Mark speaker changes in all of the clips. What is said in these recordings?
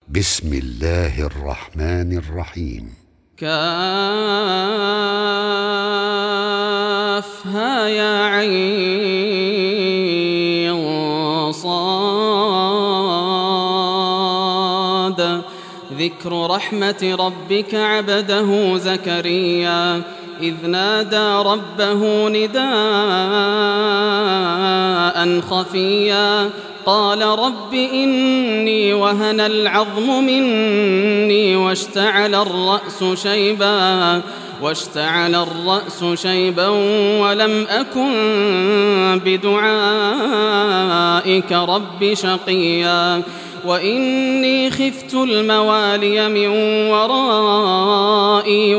Speaker 1: بسم الله الرحمن الرحيم.
Speaker 2: كافها يا عين صاد. ذكر رحمة ربك عبده زكريا إذ نادى ربه نداء خفيا قال رب إني وهن العظم مني واشتعل الرأس شيبا ولم أكن بدعائك رب شقيا وإني خفت الموالي من ورائي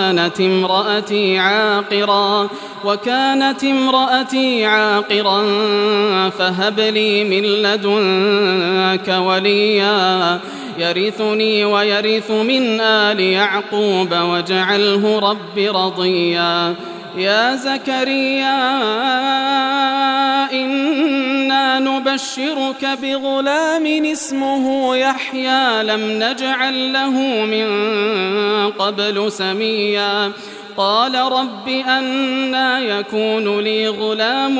Speaker 2: وكانت امرأتي عاقرا فهب لي من لدنك وليا يرثني ويرث من آل يعقوب واجعله رب رضيا. يا زكريا إنا نبشرك بغلام اسمه يحيى لم نجعل له من قبل سميا قال رب أنى يكون لي غلام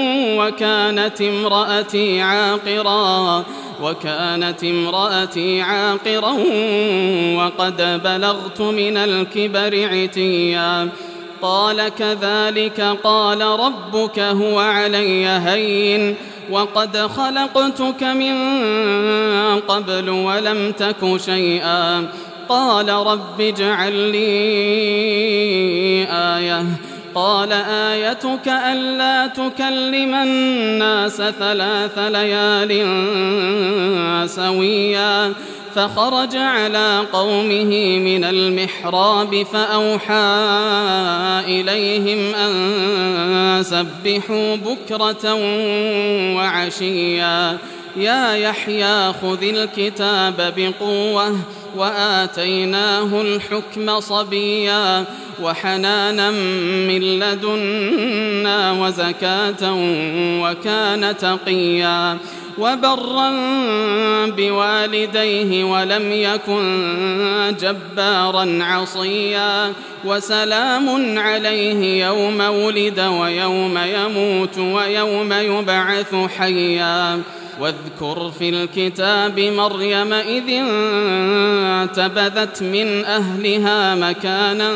Speaker 2: وكانت امرأتي عاقرا وقد بلغت من الكبر عتيا قال كذلك قال ربك هو علي هين وقد خلقتك من قبل ولم تك شيئا قال رب اجعل لي آية قال آيتك ألا تكلم الناس 3 ليال سويا فخرج على قومه من المحراب فأوحى إليهم أن سبحوا بكرة وعشيا يا يحيى خذ الكتاب بقوة وآتيناه الحكم صبيا وحنانا من لدنا وزكاة وكان تقيا وبرا بوالديه ولم يكن جبارا عصيا وسلام عليه يوم ولد ويوم يموت ويوم يبعث حيا. واذكر في الكتاب مريم إذ انتبذت من أهلها مكانا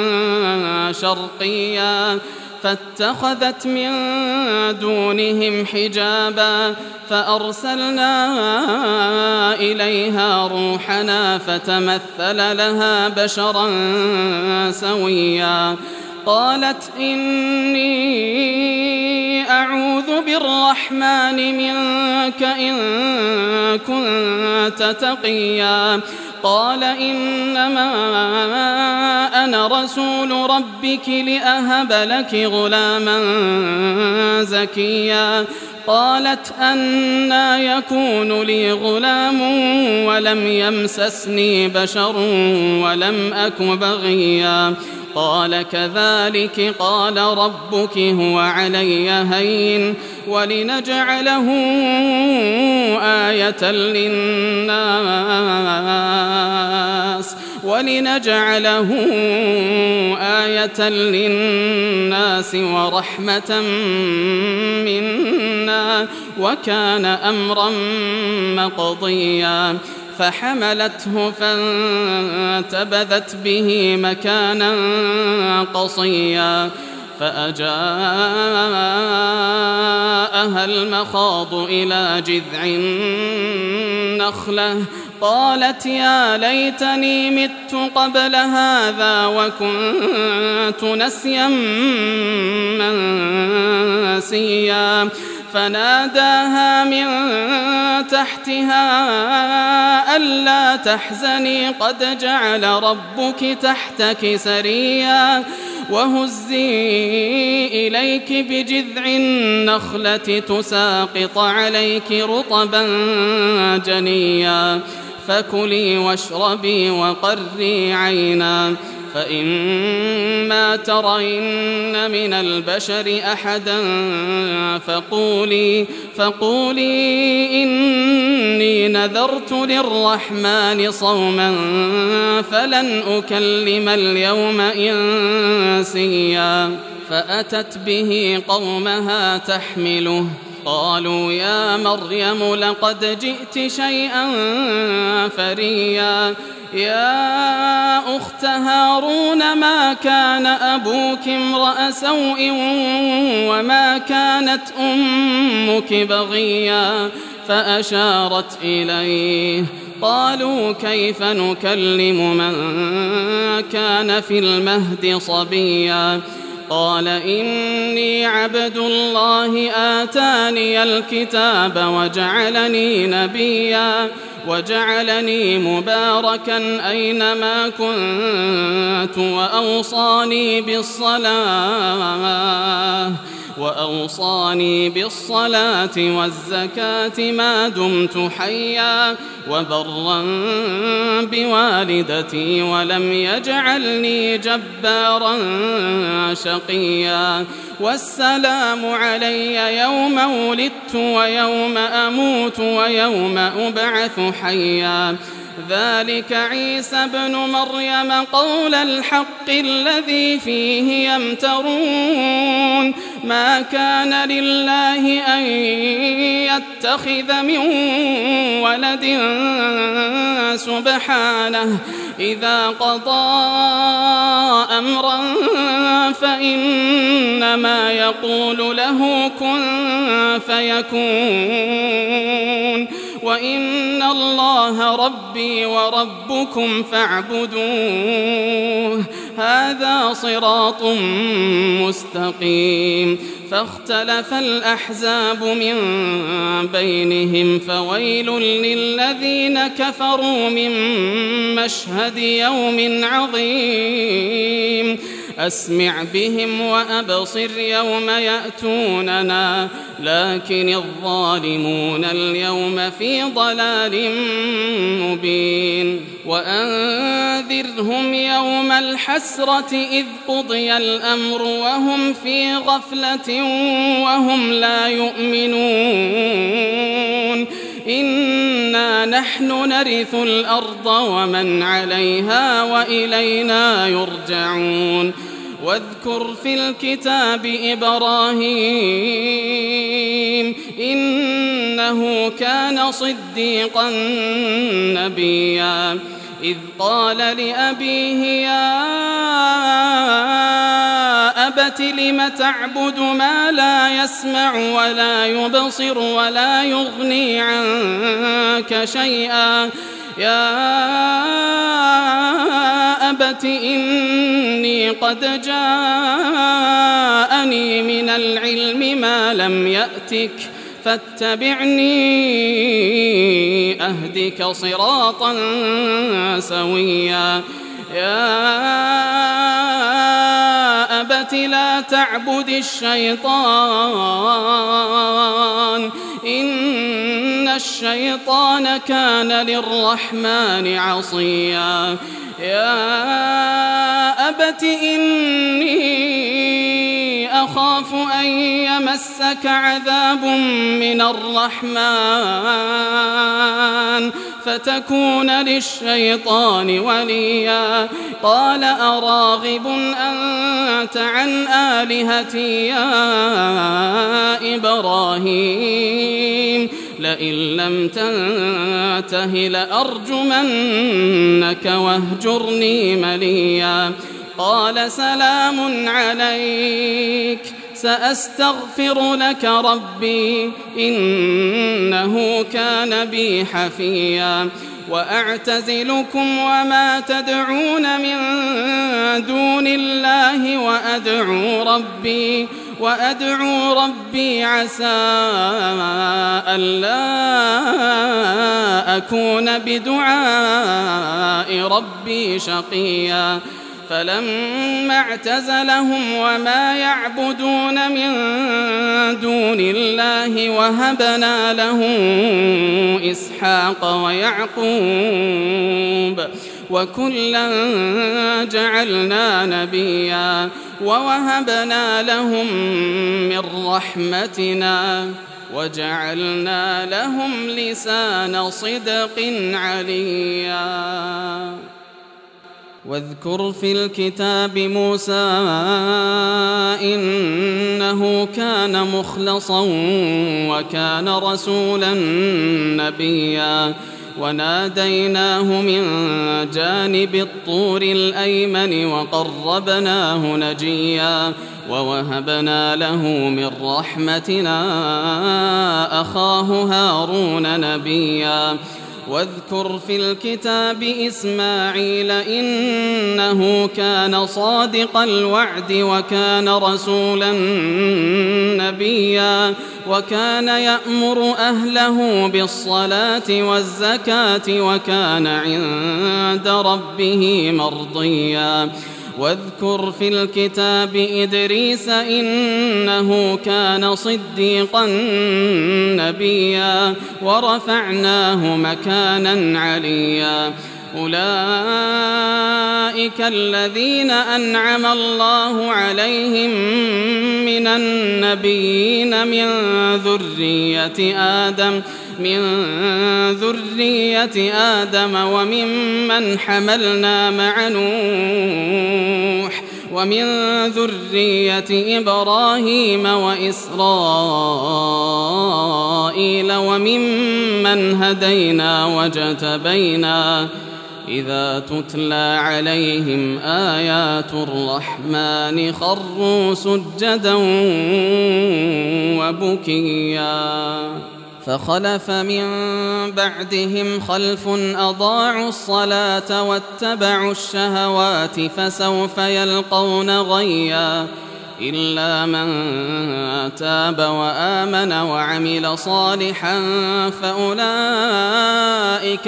Speaker 2: شرقيا فاتخذت من دونهم حجابا فأرسلنا إليها روحنا فتمثل لها بشرا سويا قالت إني أعوذ بالرحمن منك إن كنت تقيا قال إنما أنا رسول ربك لأهب لك غلاما زكيا قالت أنى يكون لي غلام ولم يمسسني بشر ولم أك بغيا قال كذلك قال ربك هو علي هين ولنجعله آية للناس ورحمة منا وكان أمرا مقضيا فحملته فانتبذت به مكانا قصيا فأجاءها المخاض إلى جذع النخلة قالت يا ليتني مت قبل هذا وكنت نسيا منسيا فناداها من تحتها ألا تحزني قد جعل ربك تحتك سريا وهزي إليك بجذع النخلة تساقط عليك رطبا جنيا فكلي واشربي وقري عينا فإما ترين من البشر أحدا فقولي إني نذرت للرحمن صوما فلن أكلم اليوم إنسيا. فأتت به قومها تحمله قالوا يا مريم لقد جئت شيئا فريا يا أخت هارون ما كان أبوك امرأ سوء وما كانت أمك بغيا. فأشارت إليه قالوا كيف نكلم من كان في المهد صبيا. قال إني عبد الله آتاني الكتاب وجعلني نبيا وجعلني مباركا أينما كنت وأوصاني بالصلاة والزكاة ما دمت حيا وبرا بوالدتي ولم يجعلني جبارا شقيا. والسلام علي يوم ولدت ويوم أموت ويوم أبعث حيا. ذلك عيسى ابن مريم قول الحق الذي فيه يمترون. ما كان لله أن يتخذ من ولد سبحانه إذا قضى أمرا فإنما يقول له كن فيكون. وإن الله ربي وربكم فاعبدوه هذا صراط مستقيم. فاختلف الأحزاب من بينهم فويل للذين كفروا من مشهد يوم عظيم. أسمع بهم وأبصر يوم يأتوننا لكن الظالمون اليوم في ضلال مبين. وأنذرهم يوم الحسرة إذ قضي الأمر وهم في غفلة وهم لا يؤمنون. إنا نحن نرث الأرض ومن عليها وإلينا يرجعون. واذكر في الكتاب إبراهيم إنه كان صديقا نبيا. إذ قال لأبيه يا أبت لم تعبد ما لا يسمع ولا يبصر ولا يغني عنك شيئا. يا أبت إني قد جاءني من العلم ما لم يأتك فاتبعني أهدك صراطا سويا. يا أبت لا تعبد الشيطان إن الشيطان كان للرحمن عصيا. يا أبت إني أخاف أن يمسك عذاب من الرحمن فتكون للشيطان وليا. قال أراغب أنت عن آلهتي يا إبراهيم لئن لم تنته لأرجمنك واهجرني مليا. قال سلام عليك سأستغفر لك ربي إنه كان بي حفيا. وأعتزلكم وما تدعون من دون الله وأدعو ربي عسى ألا أكون بدعاء ربي شقيا. فلما اعتزلهم وما يعبدون من دون الله وهبنا له إسحاق ويعقوب وكلا جعلنا نبيا ووهبنا لهم من رحمتنا وجعلنا لهم لسان صدق عليا واذكر في الكتاب موسى إنه كان مخلصا وكان رسولا نبيا وناديناه من جانب الطور الأيمن وقربناه نجيا ووهبنا له من رحمتنا أخاه هارون نبيا واذكر في الكتاب إسماعيل إنه كان صادق الوعد وكان رسولا نبيا وكان يأمر أهله بالصلاة والزكاة وكان عند ربه مرضيا واذكر في الكتاب إدريس إنه كان صديقا نبيا ورفعناه مكانا عليا أولئك الذين أنعم الله عليهم من النبيين من ذرية آدم وممن حملنا مع نوح ومن ذرية إبراهيم وإسرائيل وممن هدينا واجتبينا إذا تتلى عليهم آيات الرحمن خروا سجدا وبكيا فخلف من بعدهم خلف أضاعوا الصلاة واتبعوا الشهوات فسوف يلقون غيا إلا من تاب وآمن وعمل صالحا فأولئك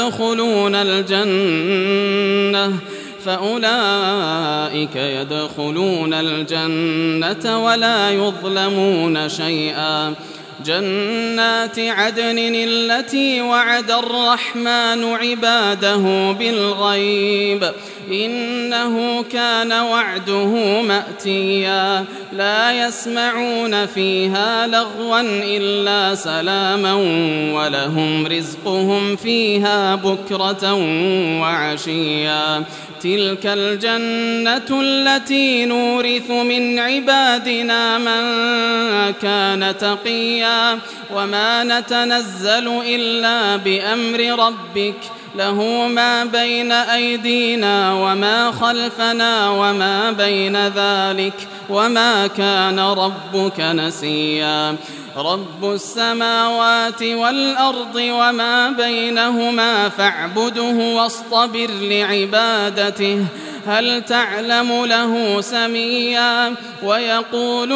Speaker 2: يدخلون الجنة ولا يظلمون شيئا جنات عدن التي وعد الرحمن عباده بالغيب إنه كان وعده مأتيا لا يسمعون فيها لغوا إلا سلاما ولهم رزقهم فيها بكرة وعشيا تلك الجنة التي نورث من عبادنا من كان تقيا وما نتنزل إلا بأمر ربك له ما بين أيدينا وما خلفنا وما بين ذلك وما كان ربك نسيا رب السماوات والأرض وما بينهما فاعبده واصطبر لعبادته هل تعلم له سميا ويقول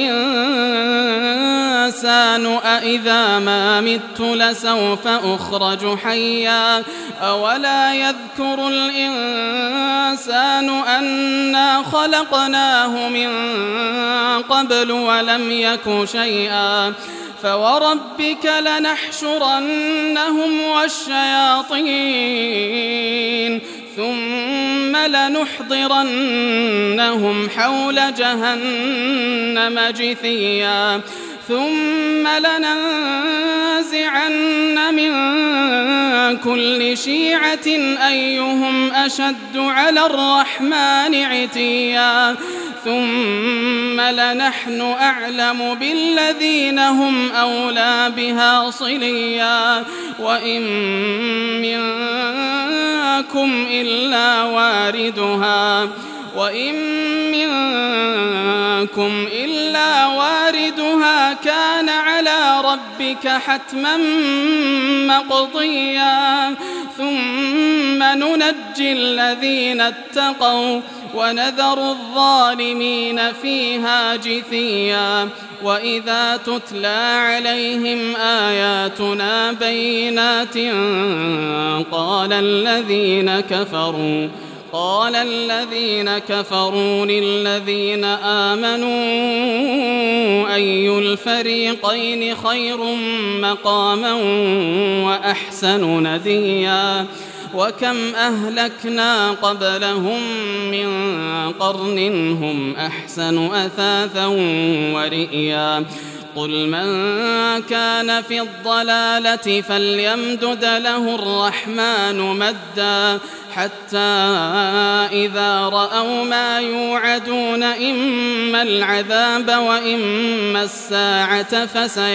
Speaker 2: الإنسان أإذا ما مت لسوف أخرج حيا أولا يذكر الإنسان أنا خلقناه من قبل ولم يك شيئا فوربك لنحشرنهم والشياطين ثم لنحضرنهم حول جهنم جثيا ثم لننزعن من كل شيعة أيهم أشد على الرحمن عتيا ثم لنحن أعلم بالذين هم أولى بها صليا وإن منكم إلا واردها كان على ربك حتما مقضيا ثم ننجي الذين اتقوا ونذر الظالمين فيها جثيا وإذا تتلى عليهم آياتنا بينات قال الذين كفروا للذين آمنوا أي الفريقين خير مقاما وأحسن نديا وكم أهلكنا قبلهم من قرن هم أحسن أثاثا ورئيا قل من كان في الضلالة فليمدد له الرحمن مدا حتى إذا رأوا ما يوعدون إما العذاب وإما الساعة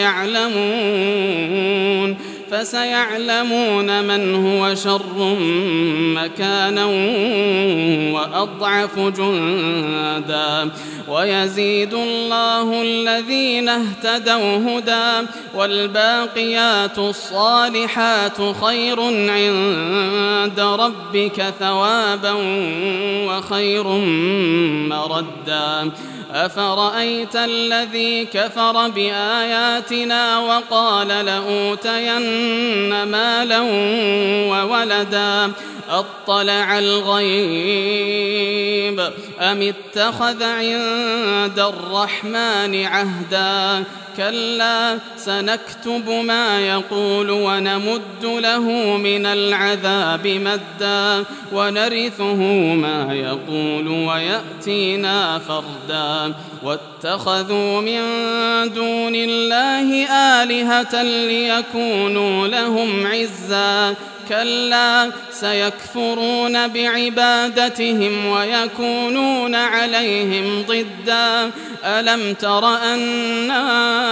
Speaker 2: فسيعلمون من هو شر مكانا وأضعف جندا ويزيد الله الذين اهتدوا هدى والباقيات الصالحات خير عند ربك ثوابا وخير مردا أفرأيت الذي كفر بآياتنا وقال لأوتين مالا وولدا أطلع الغيب أم اتخذ عند الرحمن عهدا كلا سنكتب ما يقول ونمد له من العذاب مدا ونرثه ما يقول ويأتينا فردا واتخذوا من دون الله آلهة ليكونوا لهم عزا كلا سيكفرون بعبادتهم ويكونون عليهم ضدا ألم تر أنا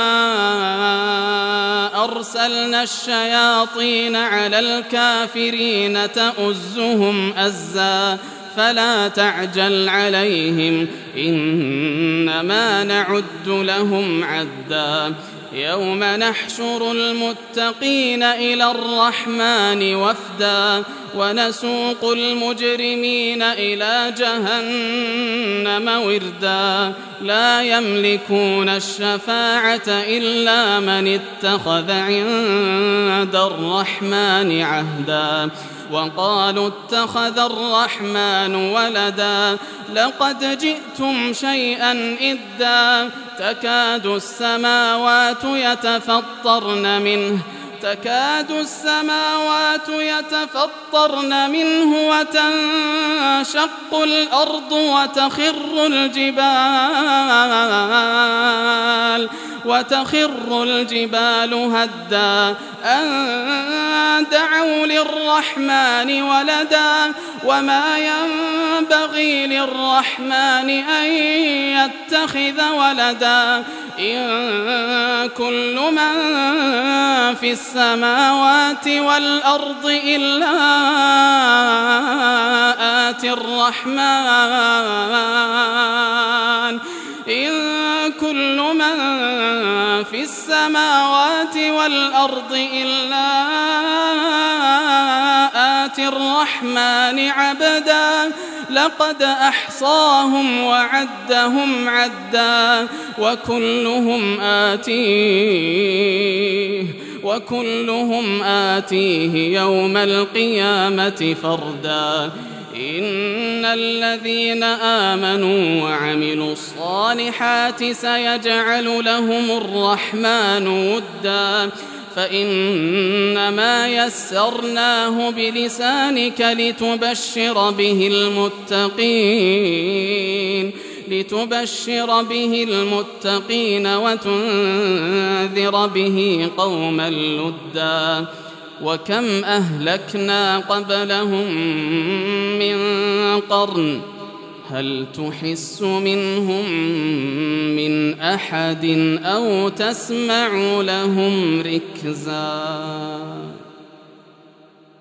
Speaker 2: أرسلنا الشياطين على الكافرين تؤزهم أزا فلا تعجل عليهم إنما نعد لهم عدا يوم نحشر المتقين إلى الرحمن وفدا ونسوق المجرمين إلى جهنم وردا لا يملكون الشفاعة إلا من اتخذ عند الرحمن عهدا وقالوا اتخذ الرحمن ولدا لقد جئتم شيئا إدا تكاد السماوات يتفطرن منه وتنشق الأرض وتخر الجبال هدا أن دعوا للرحمن ولدا وما ينبغي للرحمن أن يتخذ ولدا إن كل من في السماوات والأرض إلا آتي الرحمن إن كل من في السماوات والأرض إلا آتي الرحمن عبدا لقد أحصاهم وعدهم عدا وكلهم آتيه يوم القيامة فردا إن الذين آمنوا وعملوا الصالحات سيجعل لهم الرحمن ودا فإنما يسرناه بلسانك لتبشر به المتقين وتنذر به قوما لدا وكم أهلكنا قبلهم من قرن هل تحس منهم من أحد أو تسمع لهم ركزا